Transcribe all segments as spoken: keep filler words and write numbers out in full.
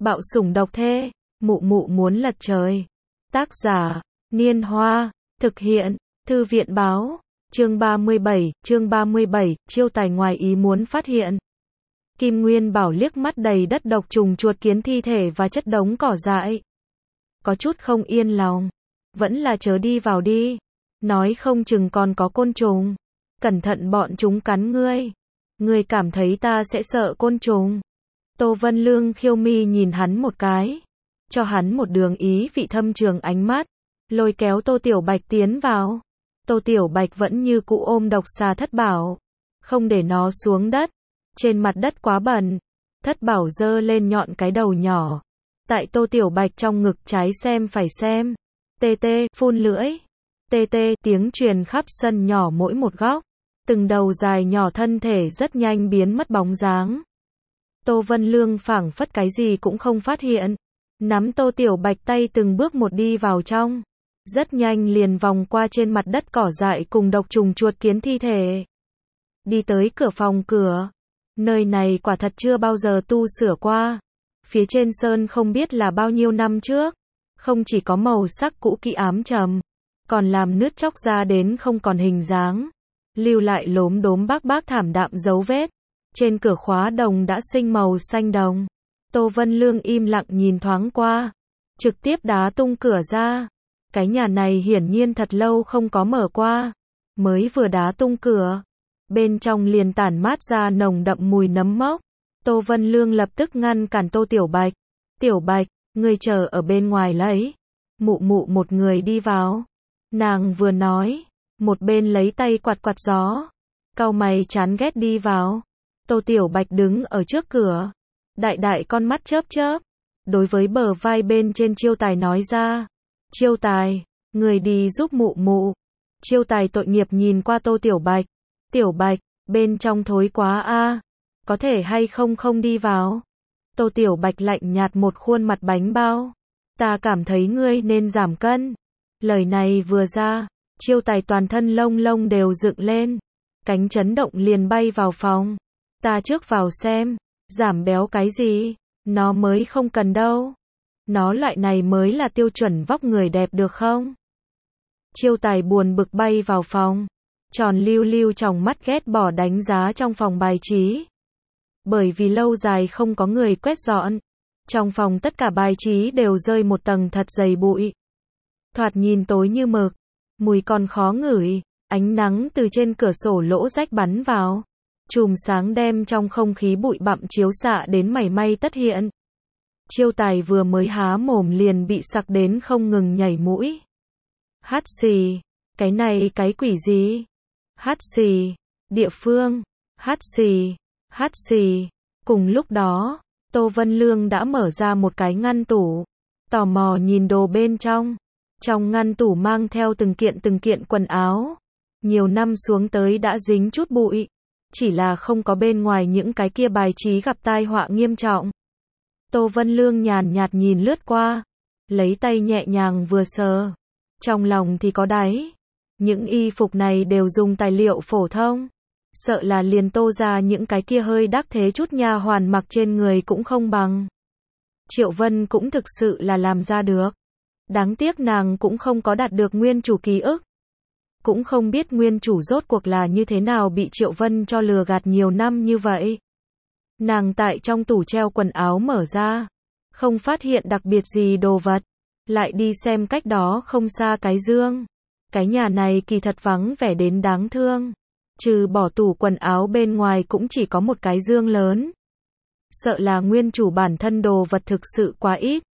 Bạo sủng độc thê, mụ mụ muốn lật trời. Tác giả, Niên Hoa, thực hiện, Thư viện báo, chương ba mươi bảy, chương ba mươi bảy, chiêu tài ngoài ý muốn phát hiện. Kim Nguyên Bảo liếc mắt đầy đất độc trùng chuột kiến thi thể và chất đống cỏ dại. Có chút không yên lòng. Vẫn là chớ đi vào đi. Nói không chừng còn có côn trùng. Cẩn thận bọn chúng cắn ngươi. Ngươi cảm thấy ta sẽ sợ côn trùng. Tô Vân Lương khiêu mi nhìn hắn một cái. Cho hắn một đường ý vị thâm trường ánh mắt. Lôi kéo Tô Tiểu Bạch tiến vào. Tô Tiểu Bạch vẫn như cũ ôm độc xà Thất Bảo. Không để nó xuống đất. Trên mặt đất quá bẩn. Thất Bảo giơ lên nhọn cái đầu nhỏ. Tại Tô Tiểu Bạch trong ngực trái xem phải xem. Tê tê, phun lưỡi. Tê tê, tiếng truyền khắp sân nhỏ mỗi một góc. Từng đầu dài nhỏ thân thể rất nhanh biến mất bóng dáng. Tô Vân Lương phảng phất cái gì cũng không phát hiện. Nắm Tô Tiểu Bạch tay từng bước một đi vào trong. Rất nhanh liền vòng qua trên mặt đất cỏ dại cùng độc trùng chuột kiến thi thể. Đi tới cửa phòng cửa. Nơi này quả thật chưa bao giờ tu sửa qua. Phía trên sơn không biết là bao nhiêu năm trước. Không chỉ có màu sắc cũ kỹ ám trầm. Còn làm nứt chóc ra đến không còn hình dáng. Lưu lại lốm đốm bác bác thảm đạm dấu vết. Trên cửa khóa đồng đã sinh màu xanh đồng. Tô Vân Lương im lặng nhìn thoáng qua. Trực tiếp đá tung cửa ra. Cái nhà này hiển nhiên thật lâu không có mở qua. Mới vừa đá tung cửa. Bên trong liền tản mát ra nồng đậm mùi nấm mốc. Tô Vân Lương lập tức ngăn cản Tô Tiểu Bạch. Tiểu Bạch, ngươi chờ ở bên ngoài lấy. Mụ mụ một người đi vào. Nàng vừa nói. Một bên lấy tay quạt quạt gió. Cau mày chán ghét đi vào. Tô Tiểu Bạch đứng ở trước cửa. Đại đại con mắt chớp chớp. Đối với bờ vai bên trên Chiêu Tài nói ra. Chiêu Tài, người đi giúp mụ mụ. Chiêu Tài tội nghiệp nhìn qua Tô Tiểu Bạch. Tiểu Bạch, bên trong thối quá a, có thể hay không không đi vào. Tô Tiểu Bạch lạnh nhạt một khuôn mặt bánh bao. Ta cảm thấy ngươi nên giảm cân. Lời này vừa ra, Chiêu Tài toàn thân lông lông đều dựng lên. Cánh chấn động liền bay vào phòng. Ta trước vào xem. Giảm béo cái gì? Nó mới không cần đâu. Nó loại này mới là tiêu chuẩn vóc người đẹp được không? Chiêu Tài buồn bực bay vào phòng. Tròn lưu lưu trong mắt ghét bỏ đánh giá trong phòng bài trí. Bởi vì lâu dài không có người quét dọn. Trong phòng tất cả bài trí đều rơi một tầng thật dày bụi. Thoạt nhìn tối như mực. Mùi còn khó ngửi. Ánh nắng từ trên cửa sổ lỗ rách bắn vào. Chùm sáng đem trong không khí bụi bặm chiếu xạ đến mảy may tất hiện. Chiêu Tài vừa mới há mồm liền bị sặc đến không ngừng nhảy mũi. Hát xì. Cái này cái quỷ gì? Hát xì. Địa phương. Hát xì. Hát xì. Cùng lúc đó, Tô Vân Lương đã mở ra một cái ngăn tủ. Tò mò nhìn đồ bên trong. Trong ngăn tủ mang theo từng kiện từng kiện quần áo. Nhiều năm xuống tới đã dính chút bụi. Chỉ là không có bên ngoài những cái kia bài trí gặp tai họa nghiêm trọng. Tô Vân Lương nhàn nhạt nhìn lướt qua. Lấy tay nhẹ nhàng vừa sờ. Trong lòng thì có đáy. Những y phục này đều dùng tài liệu phổ thông. Sợ là liền Tô ra những cái kia hơi đắc thế chút nha hoàn mặc trên người cũng không bằng. Triệu Vân cũng thực sự là làm ra được. Đáng tiếc nàng cũng không có đạt được nguyên chủ ký ức. Cũng không biết nguyên chủ rốt cuộc là như thế nào bị Triệu Vân cho lừa gạt nhiều năm như vậy. Nàng tại trong tủ treo quần áo mở ra. Không phát hiện đặc biệt gì đồ vật. Lại đi xem cách đó không xa cái dương. Cái nhà này kỳ thật vắng vẻ đến đáng thương. Trừ bỏ tủ quần áo bên ngoài cũng chỉ có một cái dương lớn. Sợ là nguyên chủ bản thân đồ vật thực sự quá ít.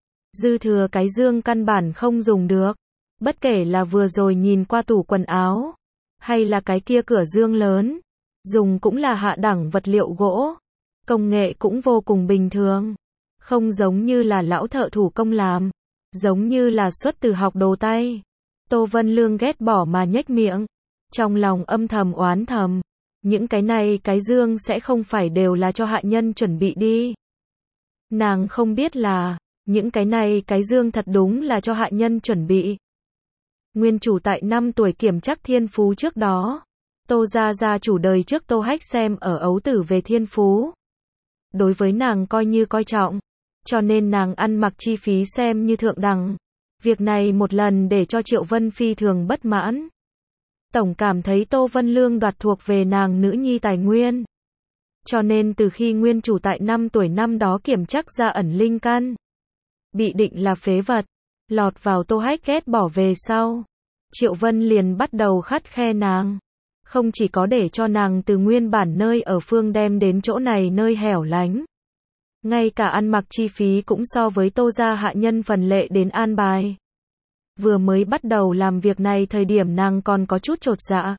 Dư thừa cái dương căn bản không dùng được. Bất kể là vừa rồi nhìn qua tủ quần áo. Hay là cái kia cửa dương lớn. Dùng cũng là hạ đẳng vật liệu gỗ. Công nghệ cũng vô cùng bình thường. Không giống như là lão thợ thủ công làm. Giống như là xuất từ học đồ tay. Tô Vân Lương ghét bỏ mà nhếch miệng. Trong lòng âm thầm oán thầm. Những cái này cái dương sẽ không phải đều là cho hạ nhân chuẩn bị đi. Nàng không biết là. Những cái này cái dương thật đúng là cho hạ nhân chuẩn bị. Nguyên chủ tại năm tuổi kiểm trắc thiên phú trước đó. Tô gia gia chủ đời trước Tô Hách xem ở ấu tử về thiên phú. Đối với nàng coi như coi trọng. cho nên nàng ăn mặc chi phí xem như thượng đẳng. Việc này một lần để cho Triệu Vân phi thường bất mãn. Tổng cảm thấy Tô Vân Lương đoạt thuộc về nàng nữ nhi tài nguyên. Cho nên từ khi nguyên chủ tại năm tuổi năm đó kiểm chắc ra ẩn linh căn, bị định là phế vật, lọt vào Tô Hách ghét bỏ về sau, Triệu Vân liền bắt đầu khắt khe nàng. Không chỉ có để cho nàng từ nguyên bản nơi ở phương đem đến chỗ này nơi hẻo lánh. Ngay cả ăn mặc chi phí cũng so với Tô gia hạ nhân phần lệ đến an bài. Vừa mới bắt đầu làm việc này thời điểm nàng còn có chút chột dạ.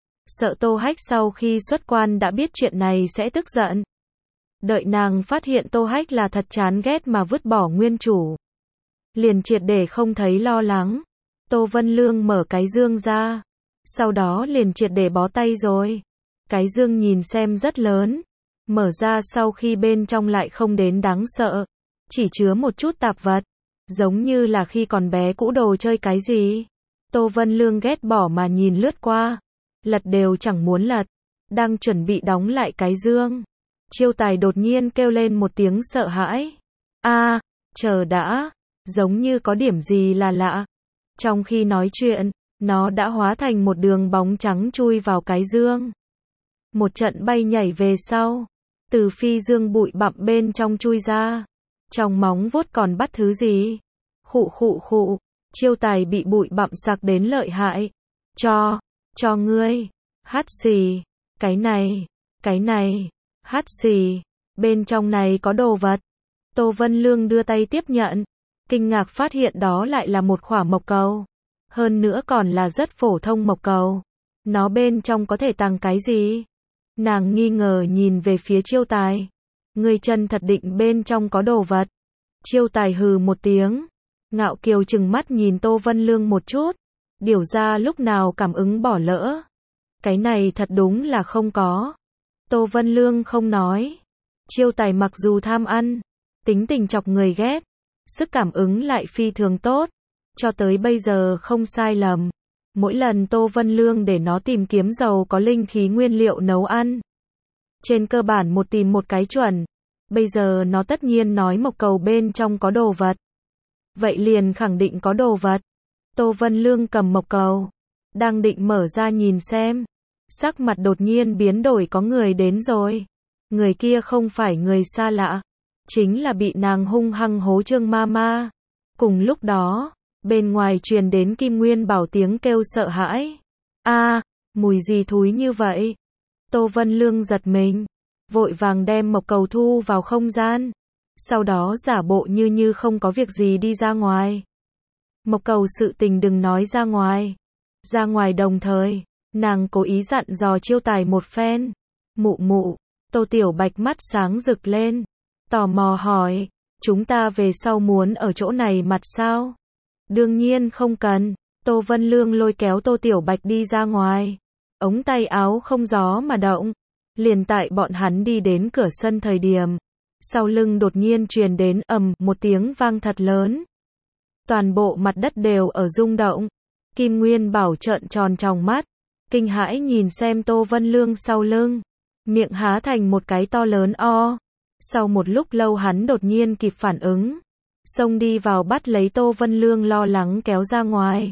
Sợ Tô Hách sau khi xuất quan đã biết chuyện này sẽ tức giận. Đợi nàng phát hiện Tô Hách là thật chán ghét mà vứt bỏ nguyên chủ, liền triệt để không thấy lo lắng. Tô Vân Lương mở cái dương ra, sau đó liền triệt để bó tay rồi. Cái dương nhìn xem rất lớn, mở ra sau khi bên trong lại không đến đáng sợ, chỉ chứa một chút tạp vật, giống như là khi còn bé cũ đồ chơi cái gì. Tô Vân Lương ghét bỏ mà nhìn lướt qua, lật đều chẳng muốn lật, đang chuẩn bị đóng lại cái dương. Chiêu Tài đột nhiên kêu lên một tiếng sợ hãi. A, à, chờ đã, giống như có điểm gì là lạ. Trong khi nói chuyện, nó đã hóa thành một đường bóng trắng chui vào cái dương. Một trận bay nhảy về sau, từ phi dương bụi bặm bên trong chui ra. Trong móng vuốt còn bắt thứ gì? Khụ khụ khụ, Chiêu Tài bị bụi bặm sặc đến lợi hại. Cho, cho ngươi, hắt xì, cái này, cái này, hắt xì, bên trong này có đồ vật. Tô Vân Lương đưa tay tiếp nhận, kinh ngạc phát hiện đó lại là một khỏa mộc cầu. Hơn nữa còn là rất phổ thông mộc cầu. Nó bên trong có thể tàng cái gì? Nàng nghi ngờ nhìn về phía Chiêu Tài. Ngươi chân thật định bên trong có đồ vật. Chiêu Tài hừ một tiếng, ngạo kiều chừng mắt nhìn Tô Vân Lương một chút. Điều ra lúc nào cảm ứng bỏ lỡ. Cái này thật đúng là không có. Tô Vân Lương không nói. Chiêu Tài mặc dù tham ăn, tính tình chọc người ghét, sức cảm ứng lại phi thường tốt. Cho tới bây giờ không sai lầm. Mỗi lần Tô Vân Lương để nó tìm kiếm dầu có linh khí nguyên liệu nấu ăn, trên cơ bản một tìm một cái chuẩn. Bây giờ nó tất nhiên nói mộc cầu bên trong có đồ vật. Vậy liền khẳng định có đồ vật. Tô Vân Lương cầm mộc cầu, đang định mở ra nhìn xem. Sắc mặt đột nhiên biến đổi, có người đến rồi. Người kia không phải người xa lạ, chính là bị nàng hung hăng hố Trương ma ma. Cùng lúc đó, bên ngoài truyền đến Kim Nguyên Bảo tiếng kêu sợ hãi. A, à, mùi gì thúi như vậy? Tô Vân Lương giật mình, vội vàng đem mộc cầu thu vào không gian. Sau đó giả bộ như như không có việc gì đi ra ngoài. Mộc cầu sự tình đừng nói ra ngoài. Ra ngoài đồng thời, nàng cố ý dặn dò Chiêu Tài một phen. Mụ mụ, Tô Tiểu Bạch mắt sáng rực lên, tò mò hỏi, chúng ta về sau muốn ở chỗ này mặt sao? Đương nhiên không cần. Tô Vân Lương lôi kéo Tô Tiểu Bạch đi ra ngoài. Ống tay áo không gió mà động. Liền tại bọn hắn đi đến cửa sân thời điểm, sau lưng đột nhiên truyền đến ầm một tiếng vang thật lớn. Toàn bộ mặt đất đều ở rung động. Kim Nguyên Bảo trợn tròn tròng mắt, kinh hãi nhìn xem Tô Vân Lương sau lưng, miệng há thành một cái to lớn o. Sau một lúc lâu hắn đột nhiên kịp phản ứng, xông đi vào bắt lấy Tô Vân Lương lo lắng kéo ra ngoài.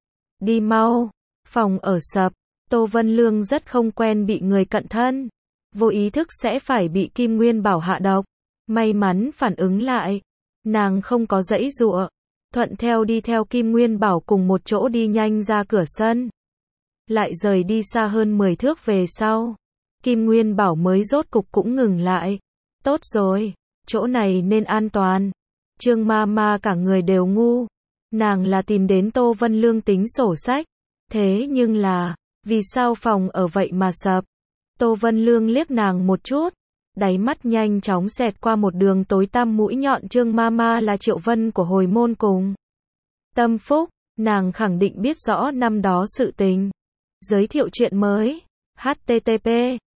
Đi mau, phòng ở sập. Tô Vân Lương rất không quen bị người cận thân, vô ý thức sẽ phải bị Kim Nguyên Bảo hạ độc. May mắn phản ứng lại, nàng không có giãy giụa, thuận theo đi theo Kim Nguyên Bảo cùng một chỗ đi nhanh ra cửa sân. Lại rời đi xa hơn mười thước về sau, Kim Nguyên Bảo mới rốt cục cũng ngừng lại. Tốt rồi, chỗ này nên an toàn. Trương ma ma cả người đều ngu. Nàng là tìm đến Tô Vân Lương tính sổ sách. Thế nhưng là, vì sao phòng ở vậy mà sập? Tô Vân Lương liếc nàng một chút, đáy mắt nhanh chóng xẹt qua một đường tối tăm mũi nhọn. Trương ma ma là Triệu Vân của hồi môn cùng Tâm Phúc, nàng khẳng định biết rõ năm đó sự tình. Giới thiệu chuyện mới. H T T P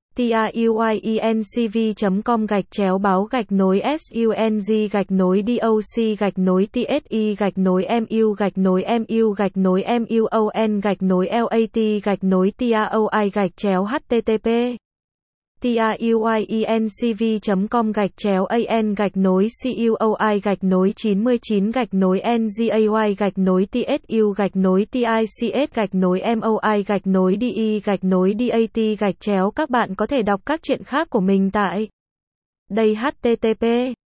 truyencv chấm com gạch chéo báo gạch nối sung gạch nối doc gạch nối tsi gạch nối mu gạch nối mu gạch nối muon gạch nối lat gạch nối taoi gạch chéo http tiuyiencv.com gạch chéo an gạch nối cuoi gạch nối chín mươi chín gạch nối ngay gạch nối tsu gạch nối tics gạch nối moi gạch nối de gạch nối dat gạch chéo. Các bạn có thể đọc các chuyện khác của mình tại đây. http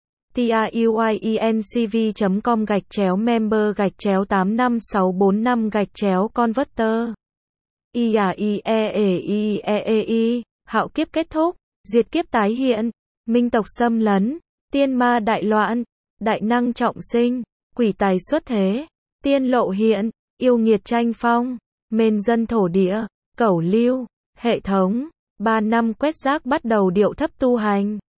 tiuyiencv.com gạch chéo member gạch chéo tám năm sáu bốn năm gạch chéo converter. i a i e e i e e i Hạo kiếp kết thúc, diệt kiếp tái hiện, minh tộc xâm lấn, tiên ma đại loạn, đại năng trọng sinh, quỷ tài xuất thế, tiên lộ hiện, yêu nghiệt tranh phong, mên dân thổ địa, cẩu lưu, hệ thống, ba năm quét rác bắt đầu điệu thấp tu hành.